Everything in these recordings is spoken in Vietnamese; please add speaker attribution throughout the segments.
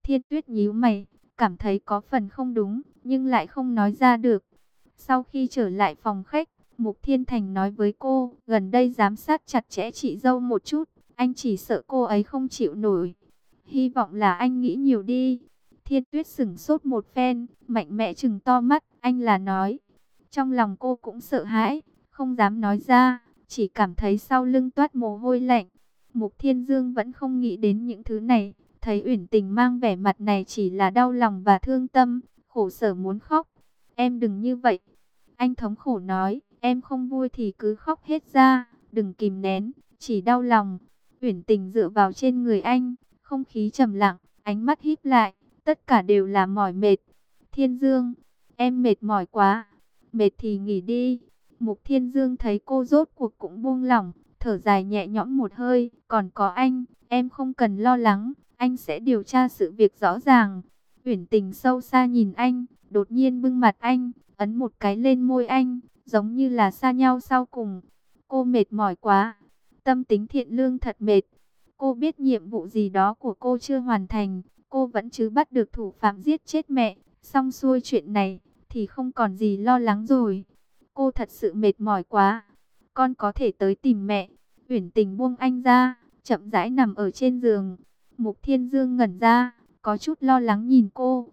Speaker 1: Thiên Tuyết nhíu mày, cảm thấy có phần không đúng, nhưng lại không nói ra được. Sau khi trở lại phòng khách, Mục Thiên Thành nói với cô, gần đây giám sát chặt chẽ chị dâu một chút, anh chỉ sợ cô ấy không chịu nổi. Hy vọng là anh nghĩ nhiều đi. Thiên Tuyết sững sốt một phen, mạnh mẽ trừng to mắt, anh là nói. Trong lòng cô cũng sợ hãi, không dám nói ra, chỉ cảm thấy sau lưng toát mồ hôi lạnh. Mục Thiên Dương vẫn không nghĩ đến những thứ này, thấy Uyển Tình mang vẻ mặt này chỉ là đau lòng và thương tâm, khổ sở muốn khóc. Em đừng như vậy. Anh thống khổ nói, em không vui thì cứ khóc hết ra, đừng kìm nén, chỉ đau lòng. Uyển Tình dựa vào trên người anh, không khí trầm lặng, ánh mắt híp lại, tất cả đều là mỏi mệt. Thiên Dương, em mệt mỏi quá, mệt thì nghỉ đi. Mục Thiên Dương thấy cô rốt cuộc cũng buông lỏng, thở dài nhẹ nhõm một hơi, còn có anh, em không cần lo lắng, anh sẽ điều tra sự việc rõ ràng. Uyển Tình sâu xa nhìn anh, đột nhiên bưng mặt anh, ấn một cái lên môi anh, giống như là xa nhau sau cùng. Cô mệt mỏi quá, tâm tính thiện lương thật mệt. Cô biết nhiệm vụ gì đó của cô chưa hoàn thành, cô vẫn chứ bắt được thủ phạm giết chết mẹ, xong xuôi chuyện này thì không còn gì lo lắng rồi. Cô thật sự mệt mỏi quá, con có thể tới tìm mẹ. Uyển Tình buông anh ra, chậm rãi nằm ở trên giường. Mục Thiên Dương ngẩn ra, có chút lo lắng nhìn cô,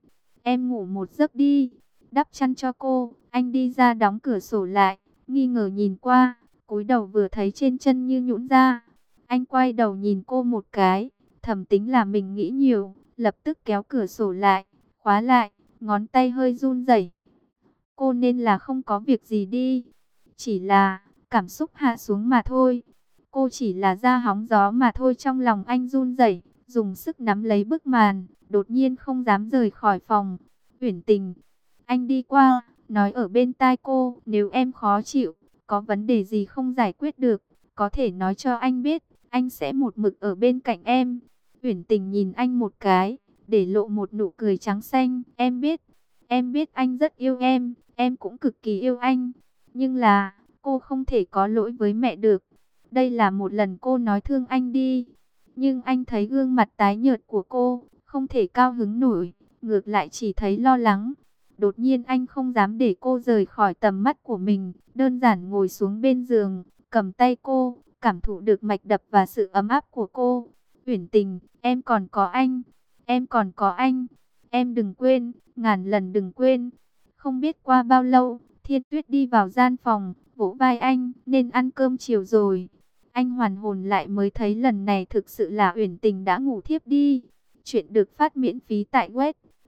Speaker 1: em ngủ một giấc đi. Đắp chăn cho cô, anh đi ra đóng cửa sổ lại, nghi ngờ nhìn qua, cúi đầu vừa thấy trên chân như nhũn ra. Anh quay đầu nhìn cô một cái, thầm tính là mình nghĩ nhiều, lập tức kéo cửa sổ lại, khóa lại, ngón tay hơi run rẩy. Cô nên là không có việc gì đi, chỉ là cảm xúc hạ xuống mà thôi. Cô chỉ là ra hóng gió mà thôi. Trong lòng anh run rẩy, dùng sức nắm lấy bức màn, đột nhiên không dám rời khỏi phòng. Uyển Tình, anh đi qua, nói ở bên tai cô, nếu em khó chịu, có vấn đề gì không giải quyết được, có thể nói cho anh biết, anh sẽ một mực ở bên cạnh em. Uyển Tình nhìn anh một cái, để lộ một nụ cười trắng xanh, em biết anh rất yêu em cũng cực kỳ yêu anh, nhưng là, cô không thể có lỗi với mẹ được. Đây là một lần cô nói thương anh đi, nhưng anh thấy gương mặt tái nhợt của cô, không thể cao hứng nổi, ngược lại chỉ thấy lo lắng. Đột nhiên anh không dám để cô rời khỏi tầm mắt của mình, đơn giản ngồi xuống bên giường, cầm tay cô, cảm thụ được mạch đập và sự ấm áp của cô. Uyển Tình, em còn có anh, em còn có anh, em đừng quên, ngàn lần đừng quên. Không biết qua bao lâu, Thiên Tuyết đi vào gian phòng, vỗ vai anh, nên ăn cơm chiều rồi. Anh hoàn hồn lại mới thấy lần này thực sự là Uyển Tình đã ngủ thiếp đi. Chuyện được phát miễn phí tại web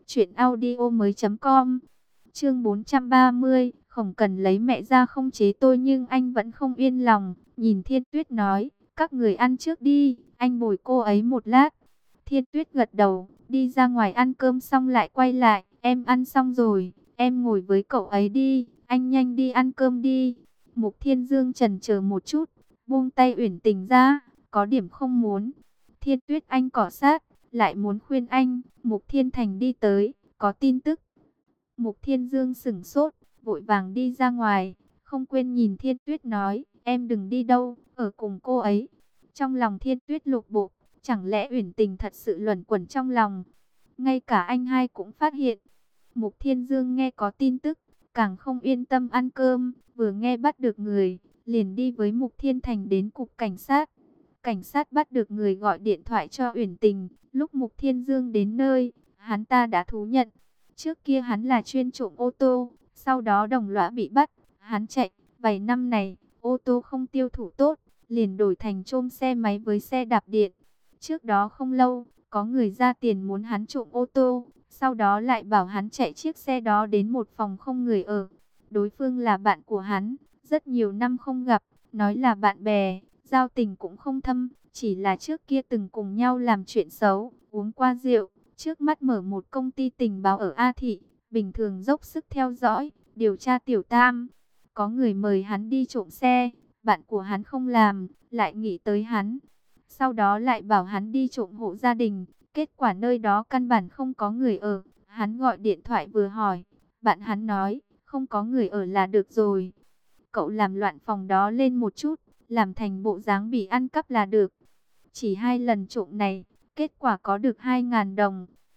Speaker 1: truyệnaudiomoi.com. Chương 430, không cần lấy mẹ ra không chế tôi, nhưng anh vẫn không yên lòng, nhìn Thiên Tuyết nói, các người ăn trước đi, anh bồi cô ấy một lát. Thiên Tuyết gật đầu, đi ra ngoài ăn cơm xong lại quay lại, em ăn xong rồi, em ngồi với cậu ấy đi, anh nhanh đi ăn cơm đi. Mục Thiên Dương chần chờ một chút, buông tay Uyển Tình ra, có điểm không muốn. Thiên Tuyết anh cọ sát, lại muốn khuyên anh. Mục Thiên Thành đi tới, có tin tức. Mục Thiên Dương sững sốt, vội vàng đi ra ngoài, không quên nhìn Thiên Tuyết nói, em đừng đi đâu, ở cùng cô ấy. Trong lòng Thiên Tuyết lục bộp, chẳng lẽ Uyển Tình thật sự luẩn quẩn trong lòng. Ngay cả anh hai cũng phát hiện. Mục Thiên Dương nghe có tin tức, càng không yên tâm ăn cơm, vừa nghe bắt được người, liền đi với Mục Thiên Thành đến cục cảnh sát. Cảnh sát bắt được người gọi điện thoại cho Uyển Tình, lúc Mục Thiên Dương đến nơi, hắn ta đã thú nhận. Trước kia hắn là chuyên trộm ô tô, sau đó đồng lõa bị bắt, hắn chạy, vài năm này, ô tô không tiêu thụ tốt, liền đổi thành trộm xe máy với xe đạp điện. Trước đó không lâu, có người ra tiền muốn hắn trộm ô tô, sau đó lại bảo hắn chạy chiếc xe đó đến một phòng không người ở. Đối phương là bạn của hắn, rất nhiều năm không gặp, nói là bạn bè, giao tình cũng không thâm, chỉ là trước kia từng cùng nhau làm chuyện xấu, uống qua rượu. Trước mắt mở một công ty tình báo ở A Thị, bình thường dốc sức theo dõi, điều tra tiểu tam. Có người mời hắn đi trộm xe, bạn của hắn không làm, lại nghĩ tới hắn. Sau đó lại bảo hắn đi trộm hộ gia đình, kết quả nơi đó căn bản không có người ở. Hắn gọi điện thoại vừa hỏi, bạn hắn nói, không có người ở là được rồi. Cậu làm loạn phòng đó lên một chút, làm thành bộ dáng bị ăn cắp là được. Chỉ 2 lần trộm này, kết quả có được 2.000 đồng.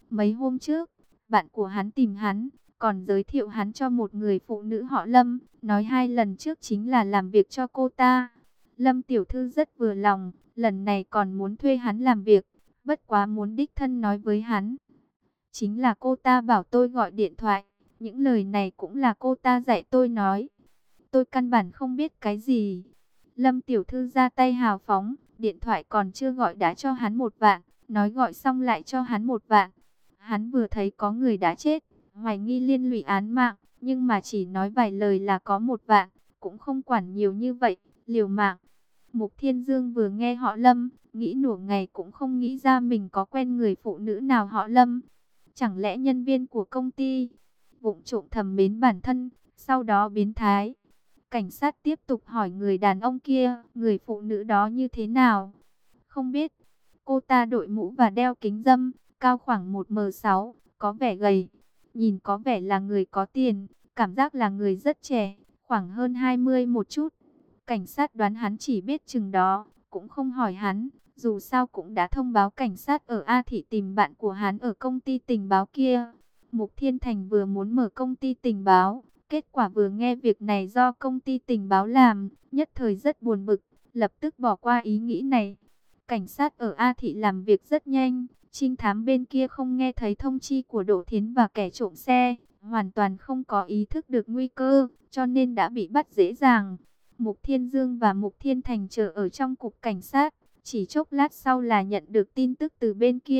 Speaker 1: Mấy hôm trước, bạn của hắn tìm hắn, còn giới thiệu hắn cho một người phụ nữ họ Lâm, nói 2 lần trước chính là làm việc cho cô ta. Lâm tiểu thư rất vừa lòng, lần này còn muốn thuê hắn làm việc, bất quá muốn đích thân nói với hắn. Chính là cô ta bảo tôi gọi điện thoại, những lời này cũng là cô ta dạy tôi nói. Tôi căn bản không biết cái gì. Lâm tiểu thư ra tay hào phóng, điện thoại còn chưa gọi đã cho hắn 1 vạn, nói gọi xong lại cho hắn 1 vạn. Hắn vừa thấy có người đã chết, hoài nghi liên lụy án mạng, nhưng mà chỉ nói vài lời là có 1 vạn, cũng không quản nhiều như vậy, liều mạng. Mục Thiên Dương vừa nghe họ Lâm, nghĩ nửa ngày cũng không nghĩ ra mình có quen người phụ nữ nào họ Lâm. Chẳng lẽ nhân viên của công ty vụng trộm thầm mến bản thân, sau đó biến thái. Cảnh sát tiếp tục hỏi người đàn ông kia, người phụ nữ đó như thế nào? Không biết. Cô ta đội mũ và đeo kính râm, cao khoảng 1m6, có vẻ gầy. Nhìn có vẻ là người có tiền, cảm giác là người rất trẻ, khoảng hơn 20 một chút. Cảnh sát đoán hắn chỉ biết chừng đó, cũng không hỏi hắn. Dù sao cũng đã thông báo cảnh sát ở A Thị tìm bạn của hắn ở công ty tình báo kia. Mục Thiên Thành vừa muốn mở công ty tình báo, kết quả vừa nghe việc này do công ty tình báo làm, nhất thời rất buồn bực, lập tức bỏ qua ý nghĩ này. Cảnh sát ở A Thị làm việc rất nhanh, trinh thám bên kia không nghe thấy thông chi của Đỗ Thiến và kẻ trộm xe, hoàn toàn không có ý thức được nguy cơ, cho nên đã bị bắt dễ dàng. Mục Thiên Dương và Mục Thiên Thành chờ ở trong cục cảnh sát, chỉ chốc lát sau là nhận được tin tức từ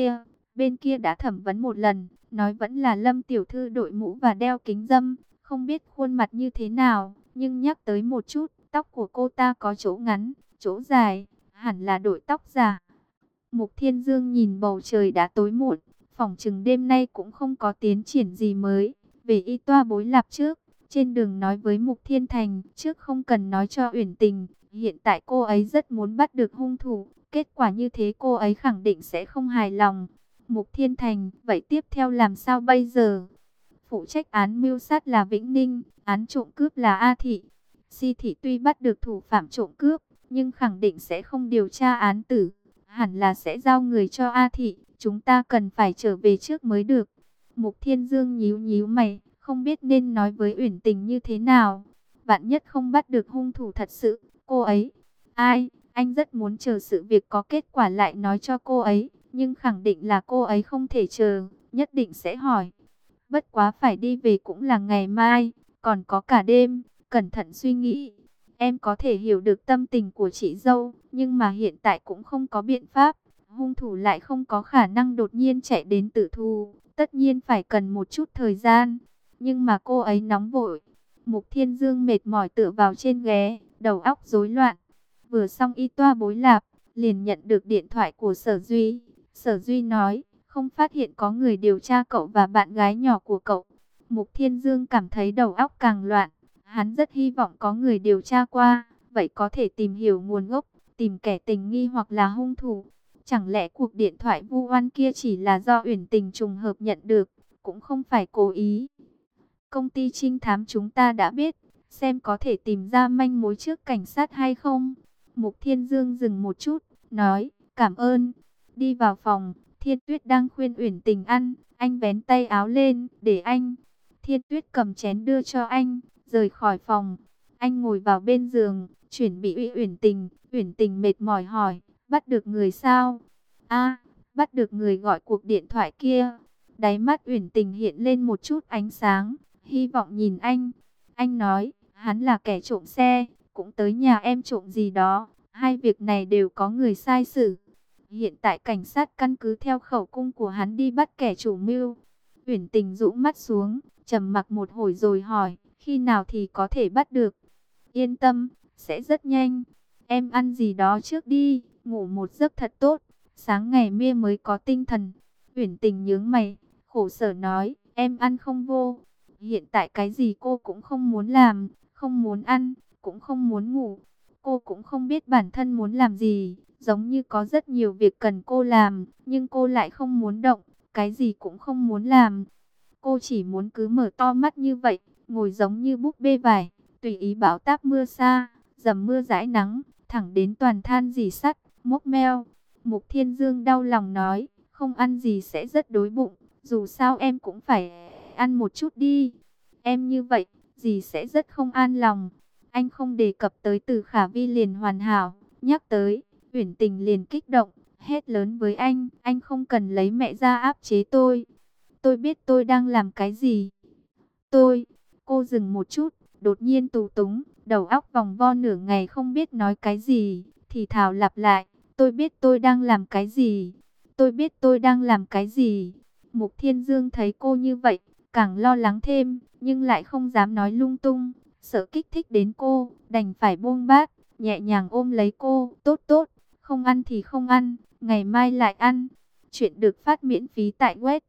Speaker 1: bên kia đã thẩm vấn 1 lần, nói vẫn là Lâm tiểu thư đội mũ và đeo kính râm, không biết khuôn mặt như thế nào, nhưng nhắc tới một chút, tóc của cô ta có chỗ ngắn, chỗ dài, hẳn là đội tóc giả. Mục Thiên Dương nhìn bầu trời đã tối muộn, phỏng chừng đêm nay cũng không có tiến triển gì mới. Về y toa bối lạp trước, trên đường nói với Mục Thiên Thành, trước không cần nói cho Uyển Tình, hiện tại cô ấy rất muốn bắt được hung thủ, kết quả như thế cô ấy khẳng định sẽ không hài lòng. Mục Thiên Thành, vậy tiếp theo làm sao bây giờ? Phụ trách án mưu sát là Vĩnh Ninh, án trộm cướp là A Thị. Si Thị tuy bắt được thủ phạm trộm cướp, nhưng khẳng định sẽ không điều tra án tử, hẳn là sẽ giao người cho A Thị, chúng ta cần phải trở về trước mới được. Mục Thiên Dương nhíu nhíu mày, không biết nên nói với Uyển Tình như thế nào. Vạn nhất không bắt được hung thủ thật sự, cô ấy, ai, anh rất muốn chờ sự việc có kết quả lại nói cho cô ấy, nhưng khẳng định là cô ấy không thể chờ, nhất định sẽ hỏi. Bất quá phải đi về cũng là ngày mai, còn có cả đêm, cẩn thận suy nghĩ. Em có thể hiểu được tâm tình của chị dâu, nhưng mà hiện tại cũng không có biện pháp. Hung thủ lại không có khả năng đột nhiên chạy đến tử thù, tất nhiên phải cần một chút thời gian. Nhưng mà cô ấy nóng vội. Mục Thiên Dương mệt mỏi tựa vào trên ghế, đầu óc rối loạn. Vừa xong y toa bối lạp, liền nhận được điện thoại của Sở Duy. Sở Duy nói, không phát hiện có người điều tra cậu và bạn gái nhỏ của cậu. Mục Thiên Dương cảm thấy đầu óc càng loạn. Hắn rất hy vọng có người điều tra qua, vậy có thể tìm hiểu nguồn gốc, tìm kẻ tình nghi hoặc là hung thủ. Chẳng lẽ cuộc điện thoại vu oan kia chỉ là do Uyển Tình trùng hợp nhận được, cũng không phải cố ý. Công ty trinh thám chúng ta đã biết, xem có thể tìm ra manh mối trước cảnh sát hay không. Mục Thiên Dương dừng một chút, nói, cảm ơn. Đi vào phòng, Thiên Tuyết đang khuyên Uyển Tình ăn, anh vén tay áo lên, để anh. Thiên Tuyết cầm chén đưa cho anh, rời khỏi phòng. Anh ngồi vào bên giường, chuẩn bị uy Uyển Tình. Uyển Tình mệt mỏi hỏi, bắt được người sao? A, bắt được người gọi cuộc điện thoại kia. Đáy mắt Uyển Tình hiện lên một chút ánh sáng, hy vọng nhìn anh. Anh nói, hắn là kẻ trộm xe, cũng tới nhà em trộm gì đó. Hai việc này đều có người sai xử. Hiện tại cảnh sát căn cứ theo khẩu cung của hắn đi bắt kẻ chủ mưu. Uyển Tình rũ mắt xuống, trầm mặc một hồi rồi hỏi, khi nào thì có thể bắt được? Yên tâm, sẽ rất nhanh. Em ăn gì đó trước đi, ngủ một giấc thật tốt, sáng ngày mia mới có tinh thần. Uyển Tình nhướng mày, khổ sở nói, em ăn không vô. Hiện tại cái gì cô cũng không muốn làm, không muốn ăn, cũng không muốn ngủ. Cô cũng không biết bản thân muốn làm gì, giống như có rất nhiều việc cần cô làm, nhưng cô lại không muốn động, cái gì cũng không muốn làm. Cô chỉ muốn cứ mở to mắt như vậy, ngồi giống như búp bê vải, tùy ý bão táp mưa xa, dầm mưa dãi nắng, thẳng đến toàn than rỉ sắt, mốc meo. Mục Thiên Dương đau lòng nói, không ăn gì sẽ rất đói bụng, dù sao em cũng phải ăn một chút đi. Em như vậy, dì sẽ rất không an lòng. Anh không đề cập tới Từ Khả Vi liền hoàn hảo, nhắc tới, Uyển Tình liền kích động, hét lớn với anh không cần lấy mẹ ra áp chế tôi. Tôi biết tôi đang làm cái gì. Tôi, cô dừng một chút, đột nhiên tù túng, đầu óc vòng vo nửa ngày không biết nói cái gì, thì thào lặp lại, tôi biết tôi đang làm cái gì. Tôi biết tôi đang làm cái gì. Mục Thiên Dương thấy cô như vậy, càng lo lắng thêm, nhưng lại không dám nói lung tung, sợ kích thích đến cô, đành phải buông bát, nhẹ nhàng ôm lấy cô, tốt tốt, không ăn thì không ăn, ngày mai lại ăn. Chuyện được phát miễn phí tại web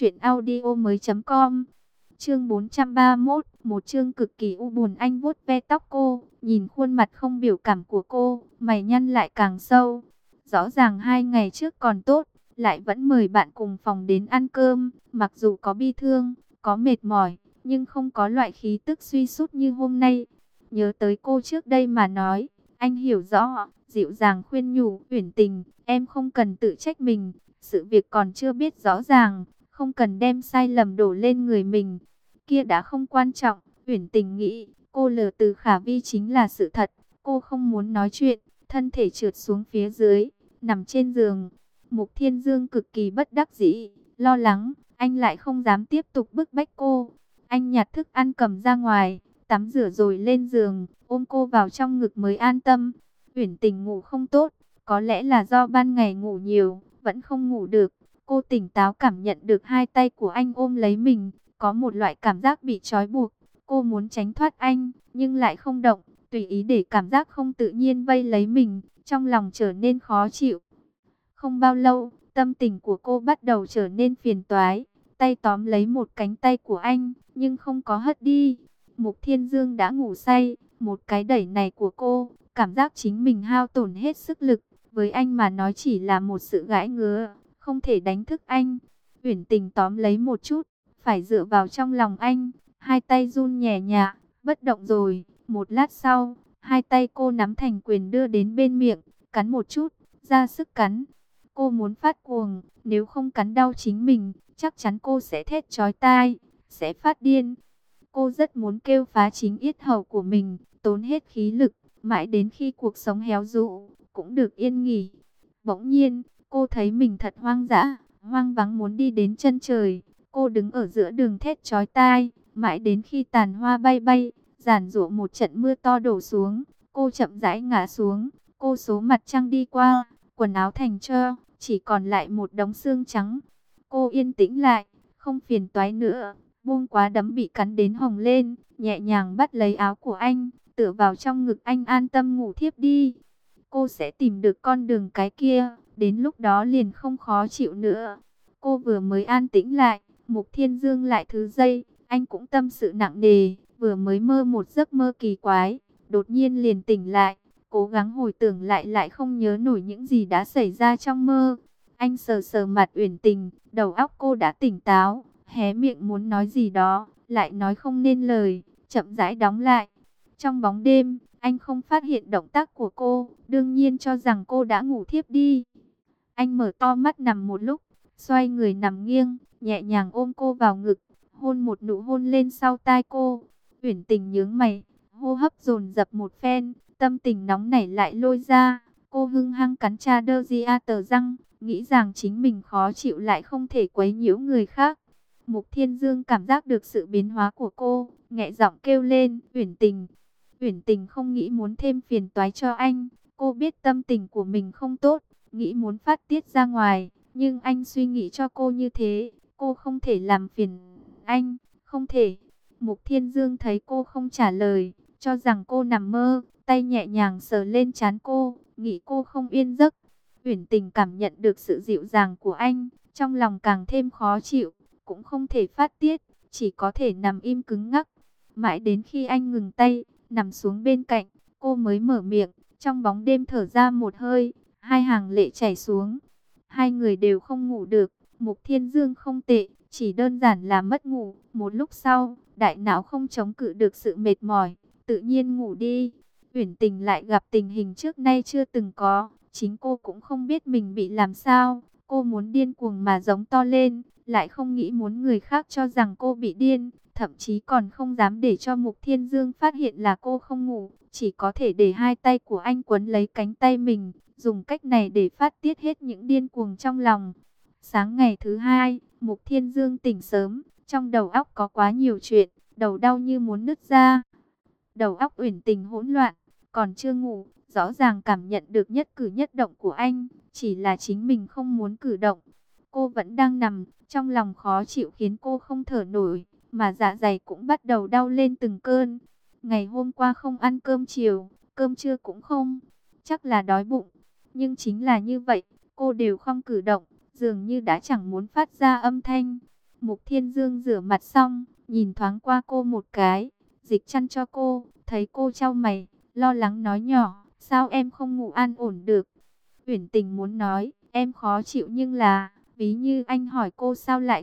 Speaker 1: truyệnaudiomoi.com. Chương 431, một chương cực kỳ u buồn. Anh vuốt ve tóc cô, nhìn khuôn mặt không biểu cảm của cô, mày nhăn lại càng sâu. Rõ ràng 2 ngày trước còn tốt, lại vẫn mời bạn cùng phòng đến ăn cơm, mặc dù có bi thương, có mệt mỏi, nhưng không có loại khí tức suy sút như hôm nay. Nhớ tới cô trước đây mà nói, anh hiểu rõ, dịu dàng khuyên nhủ, Uyển Tình, em không cần tự trách mình, sự việc còn chưa biết rõ ràng, không cần đem sai lầm đổ lên người mình. Kia đã không quan trọng, Uyển Tình nghĩ, cô lừa Từ Khả Vi chính là sự thật, cô không muốn nói chuyện, thân thể trượt xuống phía dưới, nằm trên giường. Mục Thiên Dương cực kỳ bất đắc dĩ, lo lắng, anh lại không dám tiếp tục bức bách cô. Anh nhặt thức ăn cầm ra ngoài, tắm rửa rồi lên giường, ôm cô vào trong ngực mới an tâm. Uyển Tình ngủ không tốt, có lẽ là do ban ngày ngủ nhiều, vẫn không ngủ được. Cô tỉnh táo cảm nhận được hai tay của anh ôm lấy mình, có một loại cảm giác bị trói buộc. Cô muốn tránh thoát anh, nhưng lại không động, tùy ý để cảm giác không tự nhiên vây lấy mình, trong lòng trở nên khó chịu. Không bao lâu, tâm tình của cô bắt đầu trở nên phiền toái, tay tóm lấy một cánh tay của anh, nhưng không có hất đi. Mục Thiên Dương đã ngủ say, một cái đẩy này của cô, cảm giác chính mình hao tổn hết sức lực, với anh mà nói chỉ là một sự gãi ngứa, không thể đánh thức anh. Uyển Tình tóm lấy một chút, phải dựa vào trong lòng anh, hai tay run nhẹ nhẹ, bất động rồi. Một lát sau, hai tay cô nắm thành quyền đưa đến bên miệng, cắn một chút, ra sức cắn. Cô muốn phát cuồng, nếu không cắn đau chính mình, chắc chắn cô sẽ thét chói tai, sẽ phát điên. Cô rất muốn kêu phá chính yết hầu của mình, tốn hết khí lực, mãi đến khi cuộc sống héo rũ, cũng được yên nghỉ. Bỗng nhiên, cô thấy mình thật hoang dã, hoang vắng muốn đi đến chân trời. Cô đứng ở giữa đường thét chói tai, mãi đến khi tàn hoa bay bay, giàn giụa một trận mưa to đổ xuống, cô chậm rãi ngã xuống. Cô số mặt trăng đi qua, quần áo thành tro, chỉ còn lại một đống xương trắng. Cô yên tĩnh lại, không phiền toái nữa, buông quá đấm bị cắn đến hồng lên, nhẹ nhàng bắt lấy áo của anh, tựa vào trong ngực anh an tâm ngủ thiếp đi. Cô sẽ tìm được con đường cái kia, đến lúc đó liền không khó chịu nữa. Cô vừa mới an tĩnh lại, Mục Thiên Dương lại thứ giây, anh cũng tâm sự nặng nề, vừa mới mơ một giấc mơ kỳ quái, đột nhiên liền tỉnh lại, cố gắng hồi tưởng lại lại không nhớ nổi những gì đã xảy ra trong mơ. Anh sờ sờ mặt Uyển Tình, đầu óc cô đã tỉnh táo, hé miệng muốn nói gì đó, lại nói không nên lời, chậm rãi đóng lại. Trong bóng đêm, anh không phát hiện động tác của cô, đương nhiên cho rằng cô đã ngủ thiếp đi. Anh mở to mắt nằm một lúc, xoay người nằm nghiêng, nhẹ nhàng ôm cô vào ngực, hôn một nụ hôn lên sau tai cô. Uyển Tình nhướng mày, hô hấp dồn dập một phen, tâm tình nóng nảy lại lôi ra. Cô hung hăng cắn tờ răng, nghĩ rằng chính mình khó chịu lại không thể quấy nhiễu người khác. Mục Thiên Dương cảm giác được sự biến hóa của cô, nhẹ giọng kêu lên, Uyển Tình. Uyển Tình không nghĩ muốn thêm phiền toái cho anh, cô biết tâm tình của mình không tốt, nghĩ muốn phát tiết ra ngoài, nhưng anh suy nghĩ cho cô như thế, cô không thể làm phiền anh, không thể. Mục Thiên Dương thấy cô không trả lời, cho rằng cô nằm mơ, tay nhẹ nhàng sờ lên trán cô, nghĩ cô không yên giấc. Uyển Tình cảm nhận được sự dịu dàng của anh, trong lòng càng thêm khó chịu, cũng không thể phát tiết, chỉ có thể nằm im cứng ngắc. Mãi đến khi anh ngừng tay, nằm xuống bên cạnh, cô mới mở miệng, trong bóng đêm thở ra một hơi, hai hàng lệ chảy xuống. Hai người đều không ngủ được, Mục Thiên Dương không tệ, chỉ đơn giản là mất ngủ. Một lúc sau, đại não không chống cự được sự mệt mỏi, tự nhiên ngủ đi. Uyển Tình lại gặp tình hình trước nay chưa từng có, chính cô cũng không biết mình bị làm sao. Cô muốn điên cuồng mà giống to lên, lại không nghĩ muốn người khác cho rằng cô bị điên, thậm chí còn không dám để cho Mục Thiên Dương phát hiện là cô không ngủ, chỉ có thể để hai tay của anh quấn lấy cánh tay mình, dùng cách này để phát tiết hết những điên cuồng trong lòng. Sáng ngày thứ hai, Mục Thiên Dương tỉnh sớm, trong đầu óc có quá nhiều chuyện, đầu đau như muốn nứt ra. Đầu óc Uyển Tình hỗn loạn, còn chưa ngủ, rõ ràng cảm nhận được nhất cử nhất động của anh, chỉ là chính mình không muốn cử động. Cô vẫn đang nằm, trong lòng khó chịu khiến cô không thở nổi, mà dạ dày cũng bắt đầu đau lên từng cơn. Ngày hôm qua không ăn cơm chiều, cơm trưa cũng không, chắc là đói bụng. Nhưng chính là như vậy, cô đều không cử động, dường như đã chẳng muốn phát ra âm thanh. Mục Thiên Dương rửa mặt xong, nhìn thoáng qua cô một cái, dịch chăn cho cô, thấy cô chau mày, lo lắng nói nhỏ, sao em không ngủ an ổn được. Uyển Tình muốn nói, em khó chịu nhưng là, ví như anh hỏi cô sao lại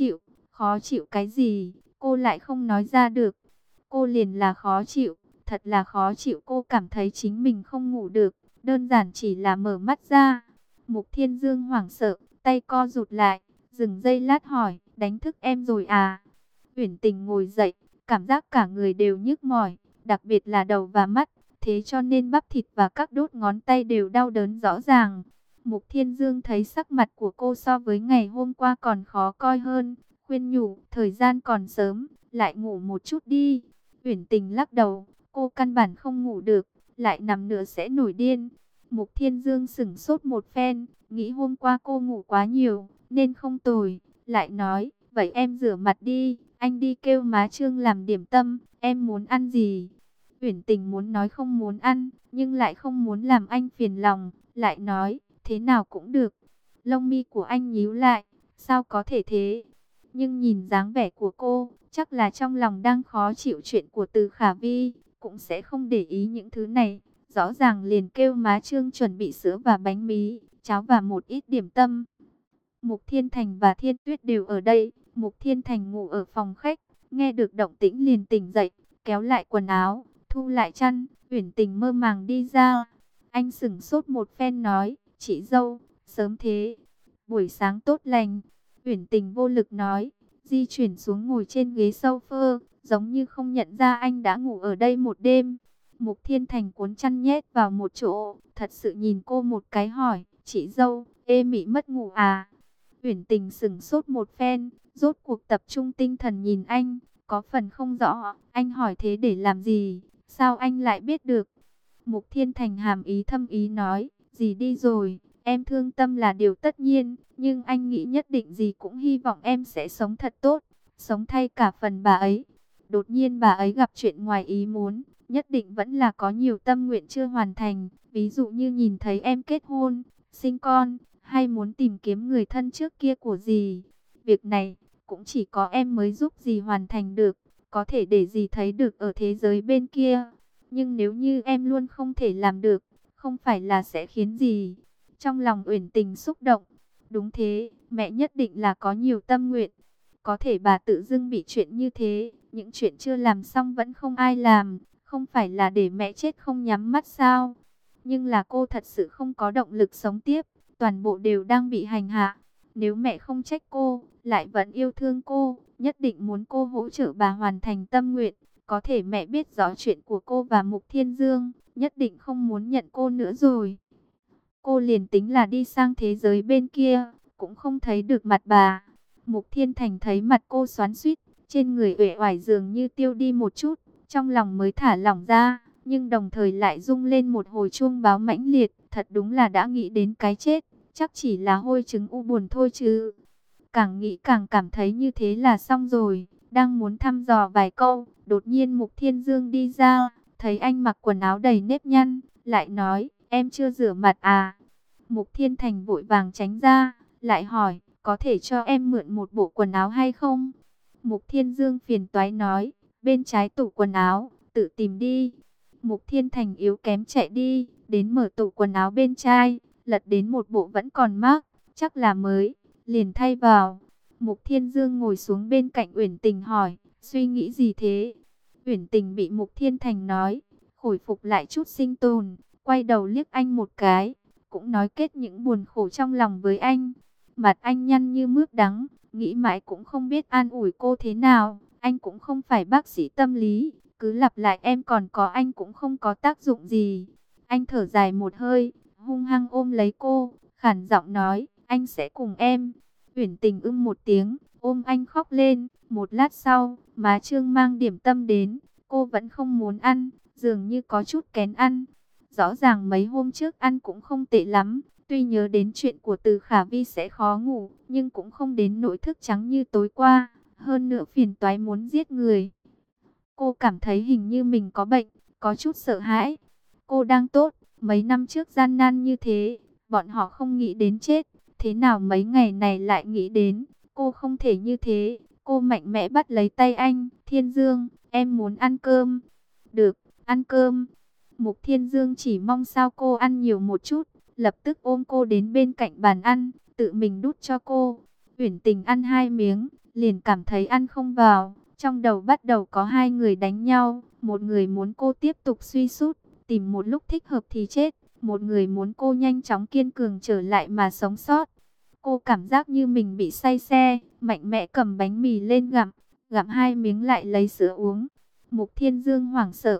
Speaker 1: khó chịu cái gì, cô lại không nói ra được. Cô liền là khó chịu, thật là khó chịu, cô cảm thấy chính mình không ngủ được, đơn giản chỉ là mở mắt ra. Mục Thiên Dương hoảng sợ, tay co rụt lại, dừng giây lát hỏi, đánh thức em rồi à? Uyển Tình ngồi dậy, cảm giác cả người đều nhức mỏi, đặc biệt là đầu và mắt, thế cho nên bắp thịt và các đốt ngón tay đều đau đớn rõ ràng. Mục Thiên Dương thấy sắc mặt của cô so với ngày hôm qua còn khó coi hơn, khuyên nhủ, thời gian còn sớm, lại ngủ một chút đi. Uyển Tình lắc đầu, cô căn bản không ngủ được, lại nằm nữa sẽ nổi điên. Mục Thiên Dương sững sốt một phen, nghĩ hôm qua cô ngủ quá nhiều, nên không tồi, lại nói, vậy em rửa mặt đi, anh đi kêu má Trương làm điểm tâm, em muốn ăn gì? Uyển Tình muốn nói không muốn ăn, nhưng lại không muốn làm anh phiền lòng, lại nói, thế nào cũng được. Lông mi của anh nhíu lại, sao có thể thế? Nhưng nhìn dáng vẻ của cô, chắc là trong lòng đang khó chịu chuyện của Từ Khả Vi, cũng sẽ không để ý những thứ này. Rõ ràng liền kêu má Trương chuẩn bị sữa và bánh mì, cháo và một ít điểm tâm. Mục Thiên Thành và Thiên Tuyết đều ở đây. Mục Thiên Thành ngủ ở phòng khách, nghe được động tĩnh liền tỉnh dậy, kéo lại quần áo, thu lại chăn. Uyển Tình mơ màng đi ra. Anh sững sốt một phen nói, chị dâu, sớm thế, buổi sáng tốt lành. Uyển Tình vô lực nói, di chuyển xuống ngồi trên ghế sofa, giống như không nhận ra anh đã ngủ ở đây một đêm. Mục Thiên Thành cuốn chăn nhét vào một chỗ, thật sự nhìn cô một cái hỏi, chị dâu, ê mị mất ngủ à? Uyển Tình sững sốt một phen, rốt cuộc tập trung tinh thần nhìn anh, có phần không rõ, anh hỏi thế để làm gì, sao anh lại biết được? Mục Thiên Thành hàm ý thâm ý nói, dì đi rồi, em thương tâm là điều tất nhiên, nhưng anh nghĩ nhất định dì cũng hy vọng em sẽ sống thật tốt, sống thay cả phần bà ấy. Đột nhiên bà ấy gặp chuyện ngoài ý muốn, nhất định vẫn là có nhiều tâm nguyện chưa hoàn thành, ví dụ như nhìn thấy em kết hôn, sinh con, hay muốn tìm kiếm người thân trước kia của dì. Việc này, cũng chỉ có em mới giúp dì hoàn thành được, có thể để dì thấy được ở thế giới bên kia. Nhưng nếu như em luôn không thể làm được, không phải là sẽ khiến dì. Trong lòng Uyển Tình xúc động. Đúng thế, mẹ nhất định là có nhiều tâm nguyện. Có thể bà tự dưng bị chuyện như thế, những chuyện chưa làm xong vẫn không ai làm, không phải là để mẹ chết không nhắm mắt sao? Nhưng là cô thật sự không có động lực sống tiếp, toàn bộ đều đang bị hành hạ. Nếu mẹ không trách cô, lại vẫn yêu thương cô, nhất định muốn cô hỗ trợ bà hoàn thành tâm nguyện. Có thể mẹ biết rõ chuyện của cô và Mục Thiên Dương, nhất định không muốn nhận cô nữa rồi. Cô liền tính là đi sang thế giới bên kia, cũng không thấy được mặt bà. Mục Thiên Thành thấy mặt cô xoắn xuýt, trên người uể oải dường như tiêu đi một chút, trong lòng mới thả lỏng ra, nhưng đồng thời lại rung lên một hồi chuông báo mãnh liệt, thật đúng là đã nghĩ đến cái chết, chắc chỉ là hôi chứng u buồn thôi chứ. Càng nghĩ càng cảm thấy như thế là xong rồi, đang muốn thăm dò vài câu, đột nhiên Mục Thiên Dương đi ra, thấy anh mặc quần áo đầy nếp nhăn, lại nói, em chưa rửa mặt à? Mục Thiên Thành vội vàng tránh ra, lại hỏi, có thể cho em mượn một bộ quần áo hay không? Mục Thiên Dương phiền toái nói, bên trái tủ quần áo, tự tìm đi. Mục Thiên Thành yếu kém chạy đi, đến mở tủ quần áo bên trái, lật đến một bộ vẫn còn mác, chắc là mới, liền thay vào. Mục Thiên Dương ngồi xuống bên cạnh Uyển Tình hỏi, suy nghĩ gì thế? Uyển Tình bị Mục Thiên Thành nói, khôi phục lại chút sinh tồn, quay đầu liếc anh một cái, cũng nói kết những buồn khổ trong lòng với anh. Mặt anh nhăn như mướp đắng, nghĩ mãi cũng không biết an ủi cô thế nào. Anh cũng không phải bác sĩ tâm lý, cứ lặp lại em còn có anh cũng không có tác dụng gì. Anh thở dài một hơi, hung hăng ôm lấy cô, khản giọng nói, anh sẽ cùng em. Uyển Tình một tiếng, ôm anh khóc lên. Một lát sau, má Trương mang điểm tâm đến, cô vẫn không muốn ăn, dường như có chút kén ăn. Rõ ràng mấy hôm trước ăn cũng không tệ lắm, tuy nhớ đến chuyện của Từ Khả Vi sẽ khó ngủ, nhưng cũng không đến nỗi thức trắng như tối qua. Hơn nữa phiền toái muốn giết người. Cô cảm thấy hình như mình có bệnh, có chút sợ hãi. Cô đang tốt, mấy năm trước gian nan như thế, bọn họ không nghĩ đến chết. Thế nào mấy ngày này lại nghĩ đến, cô không thể như thế. Cô mạnh mẽ bắt lấy tay anh, Thiên Dương, em muốn ăn cơm. Được, ăn cơm. Mục Thiên Dương chỉ mong sao cô ăn nhiều một chút, lập tức ôm cô đến bên cạnh bàn ăn, tự mình đút cho cô. Uyển Tình ăn 2 miếng, liền cảm thấy ăn không vào. Trong đầu bắt đầu có 2 người đánh nhau, một người muốn cô tiếp tục suy sút, tìm một lúc thích hợp thì chết, một người muốn cô nhanh chóng kiên cường trở lại mà sống sót. Cô cảm giác như mình bị say xe, mạnh mẽ cầm bánh mì lên gặm, gặm 2 miếng lại lấy sữa uống. Mục Thiên Dương hoảng sợ,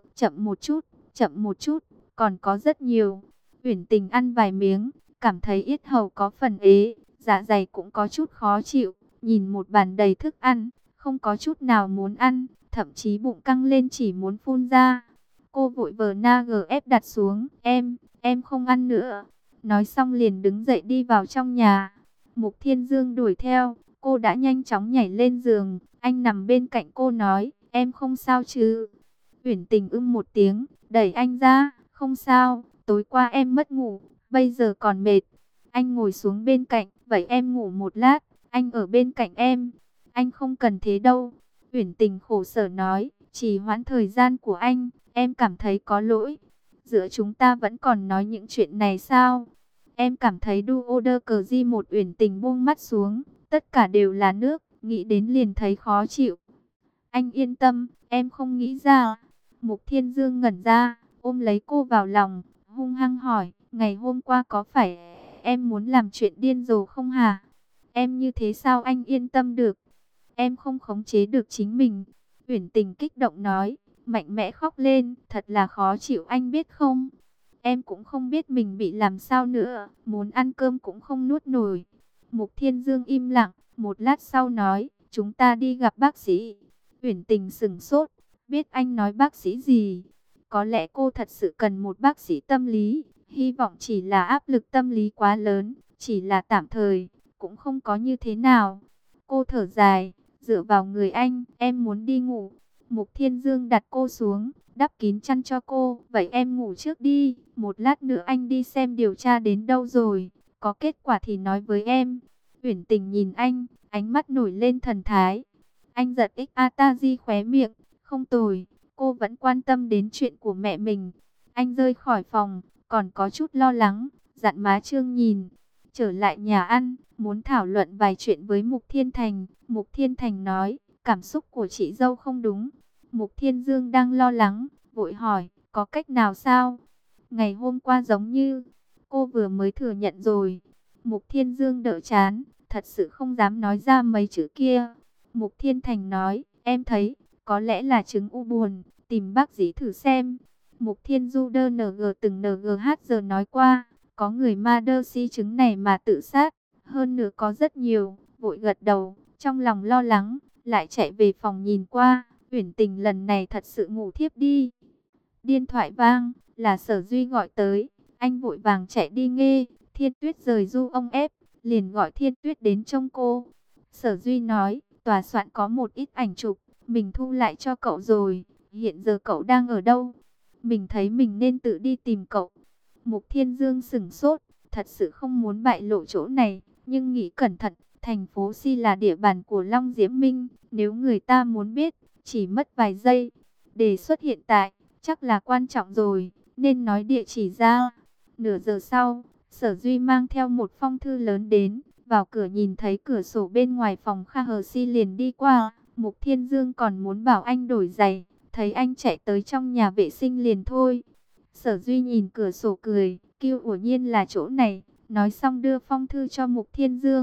Speaker 1: chậm một chút, còn có rất nhiều. Uyển Tình ăn vài miếng, cảm thấy yết hầu có phần ế, dạ dày cũng có chút khó chịu, nhìn một bàn đầy thức ăn, không có chút nào muốn ăn, thậm chí bụng căng lên chỉ muốn phun ra. Cô vội vờ ép đặt xuống, em không ăn nữa. Nói xong liền đứng dậy đi vào trong nhà. Mục Thiên Dương đuổi theo, cô đã nhanh chóng nhảy lên giường, anh nằm bên cạnh cô nói, em không sao chứ? Uyển Tình một tiếng, đẩy anh ra, không sao, tối qua em mất ngủ, bây giờ còn mệt. Anh ngồi xuống bên cạnh, vậy em ngủ một lát, anh ở bên cạnh em. Anh không cần thế đâu. Uyển Tình khổ sở nói, chỉ hoãn thời gian của anh, em cảm thấy có lỗi. Giữa chúng ta vẫn còn nói những chuyện này sao? Em cảm thấy đu cờ di một. Uyển Tình buông mắt xuống, tất cả đều là nước, nghĩ đến liền thấy khó chịu. Anh yên tâm, em không nghĩ ra. Mục Thiên Dương ngẩn ra, ôm lấy cô vào lòng, hung hăng hỏi, ngày hôm qua có phải em muốn làm chuyện điên rồ không hả? Em như thế sao anh yên tâm được? Em không khống chế được chính mình. Uyển Tình kích động nói, mạnh mẽ khóc lên, thật là khó chịu anh biết không? Em cũng không biết mình bị làm sao nữa, muốn ăn cơm cũng không nuốt nổi. Mục Thiên Dương im lặng, một lát sau nói, chúng ta đi gặp bác sĩ. Uyển Tình sững sốt, biết anh nói bác sĩ gì? Có lẽ cô thật sự cần một bác sĩ tâm lý, hy vọng chỉ là áp lực tâm lý quá lớn, chỉ là tạm thời, cũng không có như thế nào. Cô thở dài, dựa vào người anh, em muốn đi ngủ. Mục Thiên Dương đặt cô xuống, đắp kín chăn cho cô, vậy em ngủ trước đi, một lát nữa anh đi xem điều tra đến đâu rồi, có kết quả thì nói với em. Uyển Tình nhìn anh, ánh mắt nổi lên thần thái. Anh giật Atazi khóe miệng, không tồi, cô vẫn quan tâm đến chuyện của mẹ mình. Anh rời khỏi phòng, còn có chút lo lắng, dặn má Trương nhìn. Trở lại nhà ăn, muốn thảo luận vài chuyện với Mục Thiên Thành. Mục Thiên Thành nói, cảm xúc của chị dâu không đúng. Mục Thiên Dương đang lo lắng, vội hỏi, có cách nào sao? Ngày hôm qua giống như, cô vừa mới thừa nhận rồi. Mục Thiên Dương đỡ chán, thật sự không dám nói ra mấy chữ kia. Mục Thiên Thành nói, em thấy, có lẽ là chứng u buồn, tìm bác sĩ thử xem. Mục Thiên Du đơ từng giờ nói qua, có người ma đơ si chứng này mà tự sát, hơn nữa có rất nhiều, vội gật đầu, trong lòng lo lắng, lại chạy về phòng nhìn qua, Uyển Tình lần này thật sự ngủ thiếp đi. Điện thoại vang, là Sở Duy gọi tới, anh vội vàng chạy đi nghe, Thiên Tuyết rời du ông ép, liền gọi Thiên Tuyết đến trông cô. Sở Duy nói, tòa soạn có một ít ảnh chụp, mình thu lại cho cậu rồi, hiện giờ cậu đang ở đâu? Mình thấy mình nên tự đi tìm cậu. Mục Thiên Dương sững sốt, thật sự không muốn bại lộ chỗ này, nhưng nghĩ cẩn thận, thành phố Si là địa bàn của Long Diễm Minh, nếu người ta muốn biết, chỉ mất vài giây. Đề xuất hiện tại, chắc là quan trọng rồi, nên nói địa chỉ ra. Nửa giờ sau, Sở Duy mang theo một phong thư lớn đến, vào cửa nhìn thấy cửa sổ bên ngoài phòng Kha Hờ Si liền đi qua. Mục Thiên Dương còn muốn bảo anh đổi giày, thấy anh chạy tới trong nhà vệ sinh liền thôi. Sở Duy nhìn cửa sổ cười, kêu ủa nhiên là chỗ này, nói xong đưa phong thư cho Mục Thiên Dương.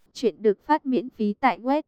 Speaker 1: Chuyện được phát miễn phí tại web